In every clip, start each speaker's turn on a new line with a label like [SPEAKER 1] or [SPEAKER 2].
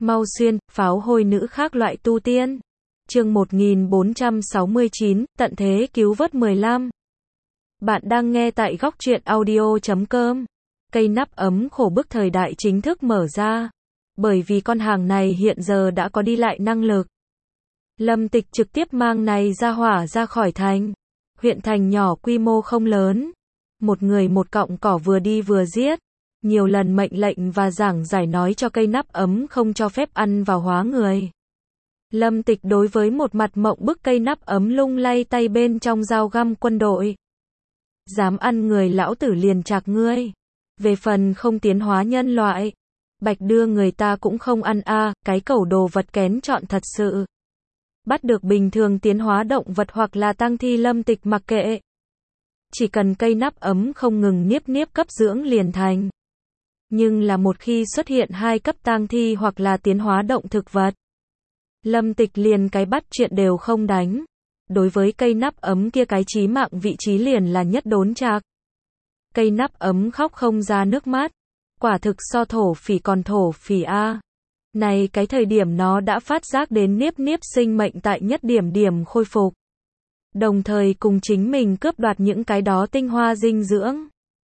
[SPEAKER 1] Mau xuyên, pháo hôi nữ khác loại tu tiên. Chương 1469, tận thế cứu vớt 15. Bạn đang nghe tại góc truyện audio.com. Cây nắp ấm khổ bức thời đại chính thức mở ra. Bởi vì con hàng này hiện giờ đã có đi lại năng lực. Lâm Tịch trực tiếp mang này ra hỏa ra khỏi thành. Huyện thành nhỏ quy mô không lớn. Một người một cọng cỏ vừa đi vừa giết. Nhiều lần mệnh lệnh và giảng giải nói cho cây nắp ấm không cho phép ăn vào hóa người. Lâm Tịch đối với một mặt mộng bức cây nắp ấm lung lay tay bên trong dao găm quân đội. Dám ăn người lão tử liền chạc ngươi. Về phần không tiến hóa nhân loại, bạch đưa người ta cũng không ăn cái cẩu đồ vật kén chọn thật sự. Bắt được bình thường tiến hóa động vật hoặc là tang thi Lâm Tịch mặc kệ. Chỉ cần cây nắp ấm không ngừng niếp cấp dưỡng liền thành. Nhưng là một khi xuất hiện 2 cấp tang thi hoặc là tiến hóa động thực vật, Lâm Tịch liền cái bắt chuyện đều không đánh. Đối với cây nắp ấm kia cái chí mạng vị trí liền là nhất đốn chạc. Cây nắp ấm khóc không ra nước mắt. Quả thực so thổ phỉ còn thổ phỉ Này cái thời điểm nó đã phát giác đến niếp sinh mệnh tại nhất điểm khôi phục. Đồng thời cùng chính mình cướp đoạt những cái đó tinh hoa dinh dưỡng.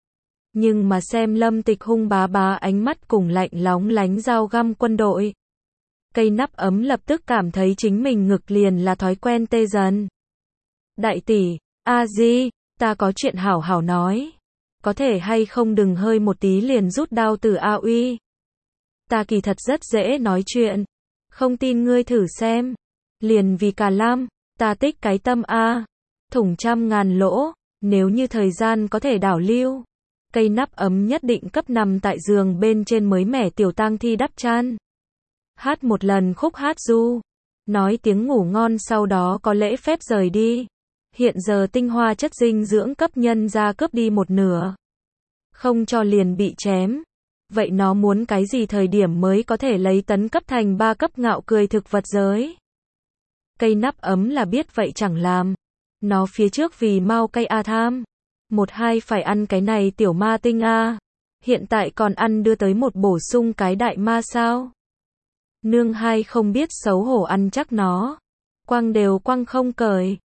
[SPEAKER 1] Nhưng mà xem Lâm Tịch hung bá ánh mắt cùng lạnh lóng lánh dao găm quân đội. Cây nắp ấm lập tức cảm thấy chính mình ngực liền là thói quen tê dần. Đại tỷ, Di, ta có chuyện hảo nói. Có thể hay không đừng hơi một tí liền rút đao từ uy. Ta kỳ thật rất dễ nói chuyện. Không tin ngươi thử xem. Liền vì cả lam, ta tích cái tâm thủng 100.000 lỗ, nếu như thời gian có thể đảo lưu. Cây nắp ấm nhất định cấp nằm tại giường bên trên mới mẻ tiểu tang thi đắp chăn. Hát một lần khúc hát du. Nói tiếng ngủ ngon sau đó có lễ phép rời đi. Hiện giờ tinh hoa chất dinh dưỡng cấp nhân ra cướp đi 1/2. Không cho liền bị chém. Vậy nó muốn cái gì thời điểm mới có thể lấy tấn cấp thành 3 cấp ngạo cười thực vật giới? Cây nắp ấm là biết vậy chẳng làm. Nó phía trước vì mau cây tham. 1-2 phải ăn cái này tiểu ma tinh Hiện tại còn ăn đưa tới một bổ sung cái đại ma sao? Nương hai không biết xấu hổ ăn chắc nó. Quăng đều quăng không cởi.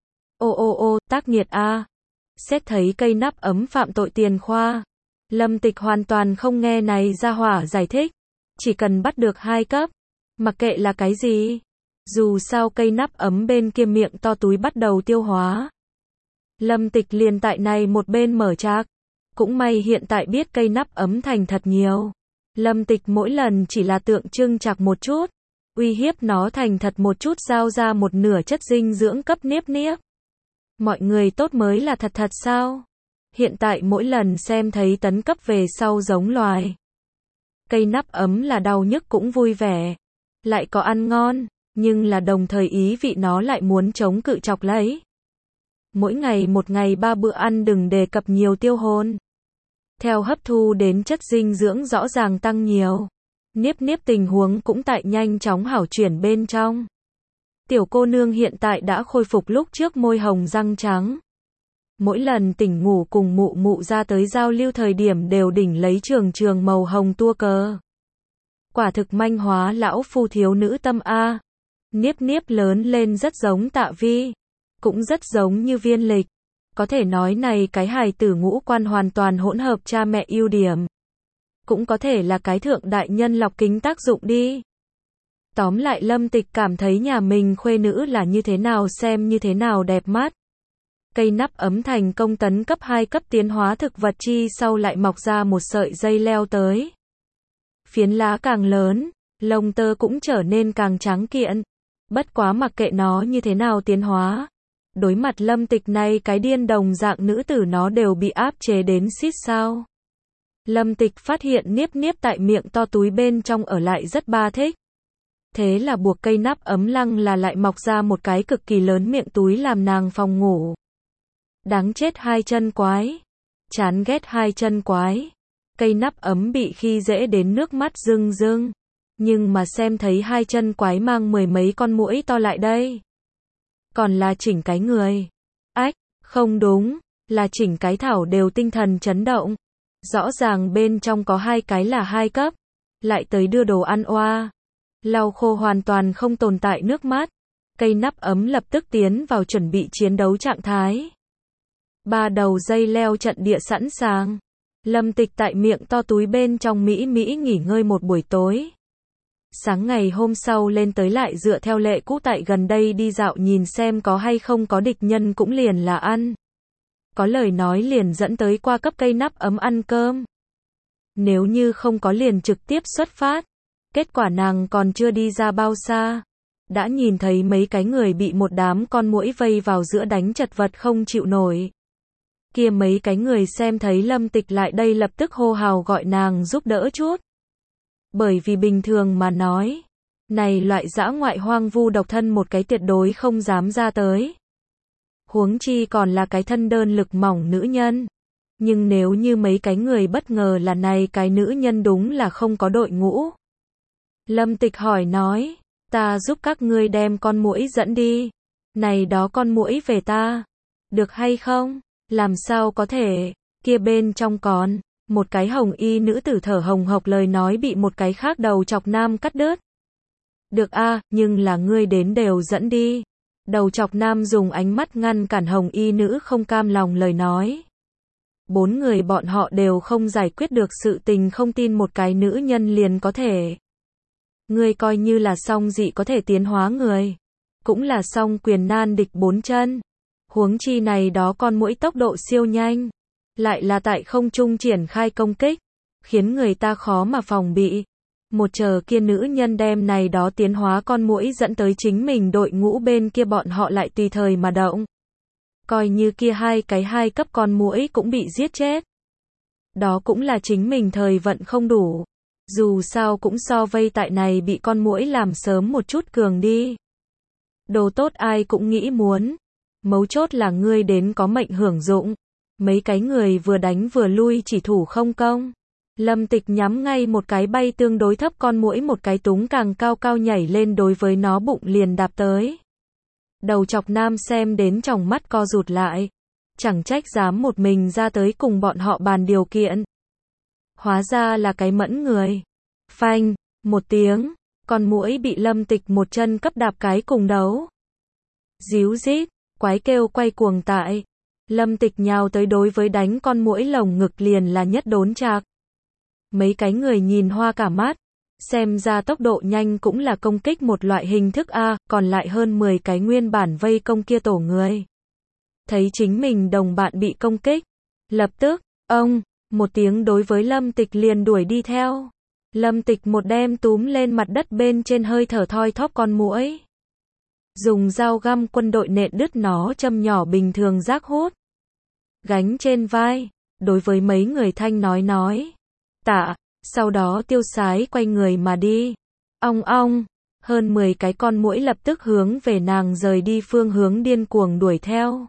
[SPEAKER 1] Tác nghiệt Xét thấy cây nắp ấm phạm tội tiền khoa. Lâm Tịch hoàn toàn không nghe này ra hỏa giải thích. Chỉ cần bắt được 2 cấp. Mặc kệ là cái gì. Dù sao cây nắp ấm bên kia miệng to túi bắt đầu tiêu hóa. Lâm Tịch liền tại này một bên mở trạc. Cũng may hiện tại biết cây nắp ấm thành thật nhiều. Lâm Tịch mỗi lần chỉ là tượng trưng chạc một chút. Uy hiếp nó thành thật một chút giao ra 1/2 chất dinh dưỡng cấp niếp. Mọi người tốt mới là thật sao? Hiện tại mỗi lần xem thấy tấn cấp về sau giống loài. Cây nắp ấm là đau nhức cũng vui vẻ. Lại có ăn ngon, nhưng là đồng thời ý vị nó lại muốn chống cự chọc lấy. Mỗi ngày một ngày 3 bữa ăn đừng đề cập nhiều tiêu hồn. Theo hấp thu đến chất dinh dưỡng rõ ràng tăng nhiều. Niếp tình huống cũng tại nhanh chóng hảo chuyển bên trong. Tiểu cô nương hiện tại đã khôi phục lúc trước môi hồng răng trắng. Mỗi lần tỉnh ngủ cùng mụ ra tới giao lưu thời điểm đều đỉnh lấy trường màu hồng tua cờ. Quả thực manh hóa lão phu thiếu nữ tâm Niếp lớn lên rất giống Tạ Vi. Cũng rất giống như Viên Lịch. Có thể nói này cái hài tử ngũ quan hoàn toàn hỗn hợp cha mẹ ưu điểm. Cũng có thể là cái thượng đại nhân lọc kính tác dụng đi. Tóm lại Lâm Tịch cảm thấy nhà mình khuê nữ là như thế nào xem như thế nào đẹp mắt. Cây nắp ấm thành công tấn cấp 2 cấp tiến hóa thực vật chi sau lại mọc ra một sợi dây leo tới. Phiến lá càng lớn, lông tơ cũng trở nên càng trắng kiện. Bất quá mặc kệ nó như thế nào tiến hóa. Đối mặt Lâm Tịch này cái điên đồng dạng nữ tử nó đều bị áp chế đến xít sao. Lâm Tịch phát hiện niếp tại miệng to túi bên trong ở lại rất thích. Thế là buộc cây nắp ấm lăng là lại mọc ra một cái cực kỳ lớn miệng túi làm nàng phòng ngủ. Đáng chết 2 chân quái. Chán ghét 2 chân quái. Cây nắp ấm bị khi dễ đến nước mắt rưng. Nhưng mà xem thấy 2 chân quái mang 10 mấy con muỗi to lại đây. Còn là chỉnh cái người. Không đúng, là chỉnh cái thảo đều tinh thần chấn động. Rõ ràng bên trong có 2 cái là 2 cấp. Lại tới đưa đồ ăn lau khô hoàn toàn không tồn tại nước mắt. Cây nắp ấm lập tức tiến vào chuẩn bị chiến đấu trạng thái. 3 đầu dây leo trận địa sẵn sàng. Lâm Tịch tại miệng to túi bên trong Mỹ nghỉ ngơi một buổi tối. Sáng ngày hôm sau lên tới lại dựa theo lệ cũ tại gần đây đi dạo nhìn xem có hay không có địch nhân cũng liền là ăn. Có lời nói liền dẫn tới qua cấp cây nắp ấm ăn cơm. Nếu như không có liền trực tiếp xuất phát. Kết quả nàng còn chưa đi ra bao xa. Đã nhìn thấy mấy cái người bị một đám con muỗi vây vào giữa đánh chật vật không chịu nổi. Kia mấy cái người xem thấy Lâm Tịch lại đây lập tức hô hào gọi nàng giúp đỡ chút. Bởi vì bình thường mà nói, này loại dã ngoại hoang vu độc thân một cái tuyệt đối không dám ra tới. Huống chi còn là cái thân đơn lực mỏng nữ nhân. Nhưng nếu như mấy cái người bất ngờ là này cái nữ nhân đúng là không có đội ngũ. Lâm Tịch hỏi nói, ta giúp các ngươi đem con muỗi dẫn đi. Này đó con muỗi về ta. Được hay không? Làm sao có thể? Kia bên trong còn một cái hồng y nữ tử thở hồng hộc lời nói bị một cái khác đầu chọc nam cắt đứt. Được a, nhưng là ngươi đến đều dẫn đi. Đầu chọc nam dùng ánh mắt ngăn cản hồng y nữ không cam lòng lời nói. 4 người bọn họ đều không giải quyết được sự tình không tin một cái nữ nhân liền có thể. Ngươi coi như là song dị có thể tiến hóa người. Cũng là song quyền nan địch 4 chân. Huống chi này đó con muỗi tốc độ siêu nhanh. Lại là tại không trung triển khai công kích. Khiến người ta khó mà phòng bị. Một chờ kia nữ nhân đem này đó tiến hóa con muỗi dẫn tới chính mình đội ngũ bên kia bọn họ lại tùy thời mà động. Coi như kia hai cấp con muỗi cũng bị giết chết. Đó cũng là chính mình thời vận không đủ. Dù sao cũng so vây tại này bị con muỗi làm sớm một chút cường đi. Đồ tốt ai cũng nghĩ muốn. Mấu chốt là ngươi đến có mệnh hưởng dụng. Mấy cái người vừa đánh vừa lui chỉ thủ không công. Lâm Tịch nhắm ngay một cái bay tương đối thấp con muỗi một cái túng càng cao cao nhảy lên đối với nó bụng liền đạp tới. Đầu chọc nam xem đến tròng mắt co rụt lại. Chẳng trách dám một mình ra tới cùng bọn họ bàn điều kiện. Hóa ra là cái mẫn người. Phanh, một tiếng, con muỗi bị Lâm Tịch một chân cấp đạp cái cùng đấu. Díu rít, quái kêu quay cuồng tại. Lâm Tịch nhào tới đối với đánh con muỗi lồng ngực liền là nhất đốn chạc. Mấy cái người nhìn hoa cả mắt. Xem ra tốc độ nhanh cũng là công kích một loại hình thức A, còn lại hơn 10 cái nguyên bản vây công kia tổ người. Thấy chính mình đồng bạn bị công kích. Lập tức, ông, một tiếng đối với Lâm Tịch liền đuổi đi theo. Lâm Tịch một đem túm lên mặt đất bên trên hơi thở thoi thóp con muỗi. Dùng dao găm quân đội nện đứt nó châm nhỏ bình thường rác hút. Gánh trên vai, đối với mấy người thanh nói. Tạ, sau đó tiêu sái quay người mà đi. Ong, hơn 10 cái con muỗi lập tức hướng về nàng rời đi phương hướng điên cuồng đuổi theo.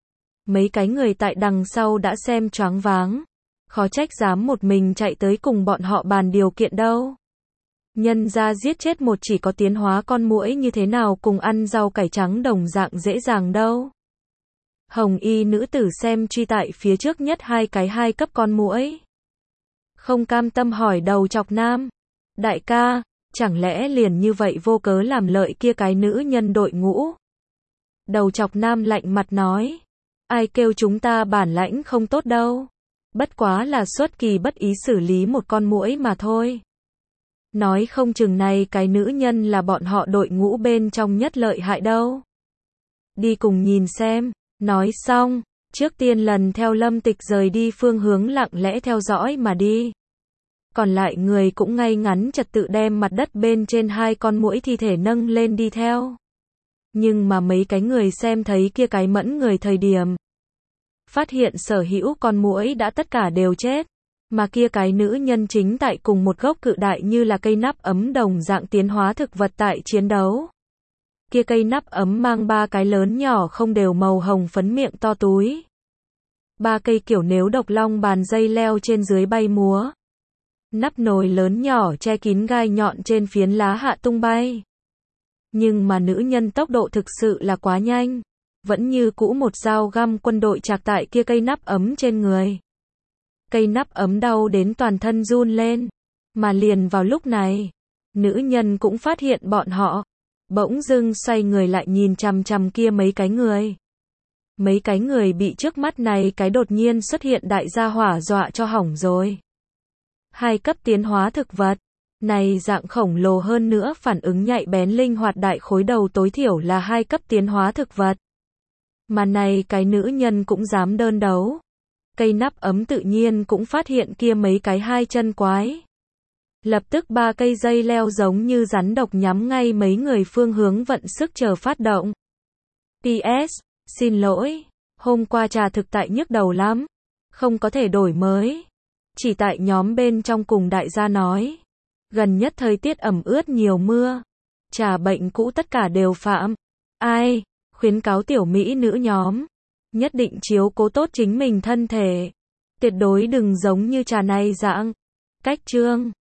[SPEAKER 1] Mấy cái người tại đằng sau đã xem choáng váng. Khó trách dám một mình chạy tới cùng bọn họ bàn điều kiện đâu. Nhân ra giết chết một chỉ có tiến hóa con muỗi như thế nào cùng ăn rau cải trắng đồng dạng dễ dàng đâu. Hồng y nữ tử xem truy tại phía trước nhất hai cấp con muỗi. Không cam tâm hỏi đầu chọc nam. Đại ca, chẳng lẽ liền như vậy vô cớ làm lợi kia cái nữ nhân đội ngũ? Đầu chọc nam lạnh mặt nói. Ai kêu chúng ta bản lãnh không tốt đâu. Bất quá là xuất kỳ bất ý xử lý một con muỗi mà thôi. Nói không chừng này cái nữ nhân là bọn họ đội ngũ bên trong nhất lợi hại đâu. Đi cùng nhìn xem. Nói xong, trước tiên lần theo Lâm Tịch rời đi phương hướng lặng lẽ theo dõi mà đi. Còn lại người cũng ngay ngắn trật tự đem mặt đất bên trên hai con muỗi thi thể nâng lên đi theo. Nhưng mà mấy cái người xem thấy kia cái mẫn người thời điểm. Phát hiện sở hữu con muỗi đã tất cả đều chết. Mà kia cái nữ nhân chính tại cùng một gốc cự đại như là cây nắp ấm đồng dạng tiến hóa thực vật tại chiến đấu. Kia cây nắp ấm mang 3 cái lớn nhỏ không đều màu hồng phấn miệng to túi. 3 cây kiểu nếu độc long bàn dây leo trên dưới bay múa. Nắp nồi lớn nhỏ che kín gai nhọn trên phiến lá hạ tung bay. Nhưng mà nữ nhân tốc độ thực sự là quá nhanh. Vẫn như cũ một dao găm quân đội chạc tại kia cây nắp ấm trên người. Cây nắp ấm đau đến toàn thân run lên. Mà liền vào lúc này, Nữ nhân cũng phát hiện bọn họ. Bỗng dưng xoay người lại nhìn chằm chằm kia mấy cái người. Mấy cái người bị trước mắt này cái đột nhiên xuất hiện đại gia hỏa dọa cho hỏng rồi. 2 cấp tiến hóa thực vật. Này dạng khổng lồ hơn nữa phản ứng nhạy bén linh hoạt đại khối đầu tối thiểu là 2 cấp tiến hóa thực vật. Mà này cái nữ nhân cũng dám đơn đấu. Cây nắp ấm tự nhiên cũng phát hiện kia mấy cái 2 chân quái. Lập tức 3 cây dây leo giống như rắn độc nhắm ngay mấy người phương hướng vận sức chờ phát động. PS, xin lỗi, hôm qua trà thực tại nhức đầu lắm. Không có thể đổi mới. Chỉ tại nhóm bên trong cùng đại gia nói. Gần nhất thời tiết ẩm ướt nhiều mưa. Trà bệnh cũ tất cả đều phạm. Ai? Khuyến cáo tiểu mỹ nữ nhóm. Nhất định chiếu cố tốt chính mình thân thể. Tuyệt đối đừng giống như trà này dạng. Cách chương